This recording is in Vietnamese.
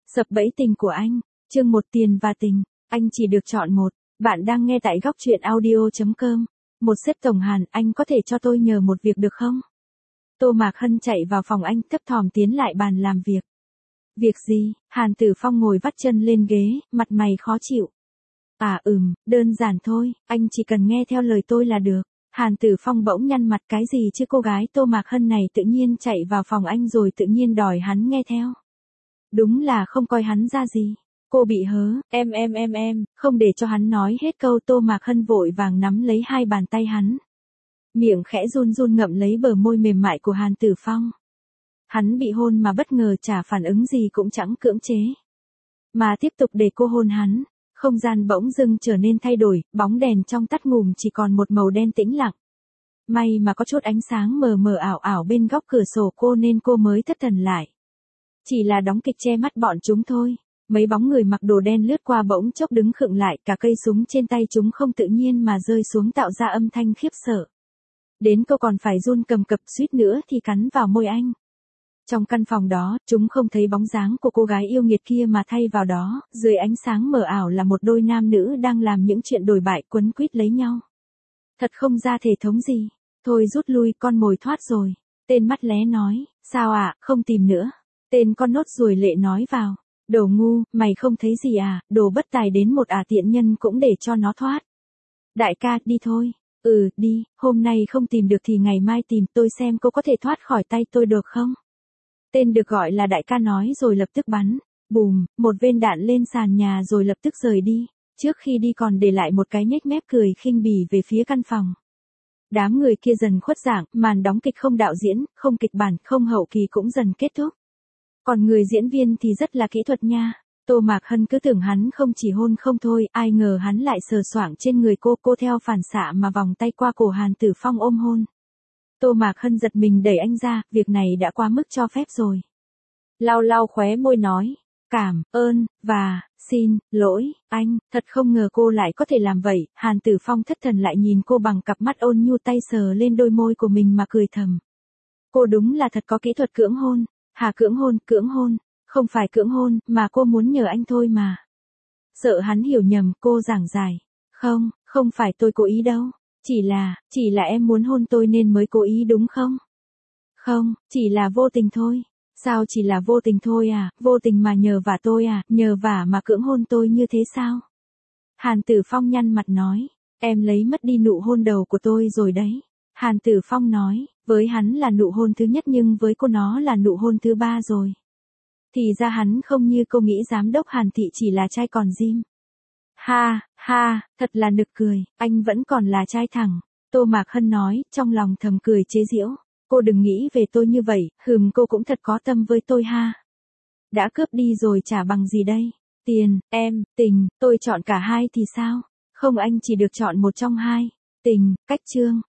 Sập bẫy tình của anh, chương 1 tiền và tình, anh chỉ được chọn một. Bạn đang nghe tại góc truyện audio.com. Một sếp tổng Hàn, anh có thể cho tôi nhờ một việc được không? Tô Mạc Hân chạy vào phòng anh thấp thỏm tiến lại bàn làm việc. Việc gì? Hàn Tử Phong ngồi vắt chân lên ghế, mặt mày khó chịu. Đơn giản thôi, anh chỉ cần nghe theo lời tôi là được. Hàn Tử Phong bỗng nhăn mặt, cái gì chứ cô gái Tô Mạc Hân này tự nhiên chạy vào phòng anh rồi tự nhiên đòi hắn nghe theo. Đúng là không coi hắn ra gì. Cô bị hớ, không để cho hắn nói hết câu Tô Mạc Hân vội vàng nắm lấy hai bàn tay hắn. Miệng khẽ run run ngậm lấy bờ môi mềm mại của Hàn Tử Phong. Hắn bị hôn mà bất ngờ chả phản ứng gì cũng chẳng cưỡng chế. Mà tiếp tục để cô hôn hắn. Không gian bỗng dưng trở nên thay đổi, bóng đèn trong tắt ngủm chỉ còn một màu đen tĩnh lặng. May mà có chút ánh sáng mờ mờ ảo ảo bên góc cửa sổ cô nên cô mới thất thần lại. Chỉ là đóng kịch che mắt bọn chúng thôi. Mấy bóng người mặc đồ đen lướt qua bỗng chốc đứng khựng lại, cả cây súng trên tay chúng không tự nhiên mà rơi xuống tạo ra âm thanh khiếp sợ. Đến cô còn phải run cầm cập, suýt nữa thì cắn vào môi anh. Trong căn phòng đó, chúng không thấy bóng dáng của cô gái yêu nghiệt kia mà thay vào đó, dưới ánh sáng mờ ảo là một đôi nam nữ đang làm những chuyện đồi bại quấn quýt lấy nhau. Thật không ra thể thống gì. Thôi rút lui, con mồi thoát rồi. Tên mắt lé nói, sao ạ, không tìm nữa. Tên con nốt ruồi lệ nói vào. Đồ ngu, mày không thấy gì à, đồ bất tài đến một tiện nhân cũng để cho nó thoát. Đại ca, đi thôi. Đi, hôm nay không tìm được thì ngày mai tìm, tôi xem cô có thể thoát khỏi tay tôi được không? Tên được gọi là đại ca nói rồi lập tức bắn. Bùm, một viên đạn lên sàn nhà rồi lập tức rời đi. Trước khi đi còn để lại một cái nhếch mép cười khinh bỉ về phía căn phòng. Đám người kia dần khuất dạng, màn đóng kịch không đạo diễn, không kịch bản, không hậu kỳ cũng dần kết thúc. Còn người diễn viên thì rất là kỹ thuật nha. Tô Mạc Hân cứ tưởng hắn không chỉ hôn không thôi, ai ngờ hắn lại sờ soạng trên người cô theo phản xạ mà vòng tay qua cổ Hàn Tử Phong ôm hôn. Tô Mạc Hân giật mình đẩy anh ra, việc này đã quá mức cho phép rồi. Lau lau khóe môi nói, cảm ơn, và, xin, lỗi, anh, thật không ngờ cô lại có thể làm vậy. Hàn Tử Phong thất thần lại nhìn cô bằng cặp mắt ôn nhu, tay sờ lên đôi môi của mình mà cười thầm. Cô đúng là thật có kỹ thuật cưỡng hôn. Cưỡng hôn, không phải cưỡng hôn, mà cô muốn nhờ anh thôi mà. Sợ hắn hiểu nhầm, cô giảng giải. Không phải tôi cố ý đâu. Chỉ là em muốn hôn tôi nên mới cố ý đúng không? Không, chỉ là vô tình thôi. Sao chỉ là vô tình thôi à, vô tình mà nhờ vả tôi à, nhờ vả mà cưỡng hôn tôi như thế sao? Hàn Tử Phong nhăn mặt nói, em lấy mất đi nụ hôn đầu của tôi rồi đấy. Hàn Tử Phong nói, với hắn là nụ hôn thứ nhất nhưng với cô nó là nụ hôn thứ 3 rồi. Thì ra hắn không như cô nghĩ giám đốc Hàn Thị chỉ là trai còn gym. Ha, thật là nực cười, anh vẫn còn là trai thẳng. Tô Mạc Hân nói, trong lòng thầm cười chế giễu. Cô đừng nghĩ về tôi như vậy, cô cũng thật có tâm với tôi ha. Đã cướp đi rồi trả bằng gì đây? Tiền, em, tình, tôi chọn cả hai thì sao? Không, anh chỉ được chọn một trong hai. Tình, cách chương.